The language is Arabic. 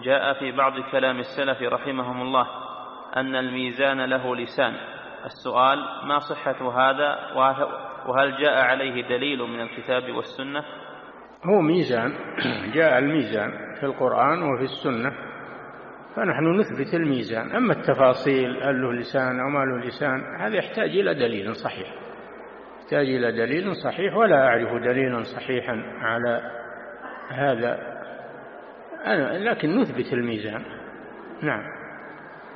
جاء في بعض كلام السلف رحمهم الله أن الميزان له لسان. السؤال: ما صحة هذا، وهل جاء عليه دليل من الكتاب والسنة؟ هو ميزان، جاء الميزان في القرآن وفي السنة، فنحن نثبت الميزان. أما التفاصيل هل له لسان أو ما له لسان هذا يحتاج إلى دليل صحيح، يحتاج إلى دليل صحيح، ولا أعرف دليلا صحيحا على هذا، لكن نثبت الميزان. نعم.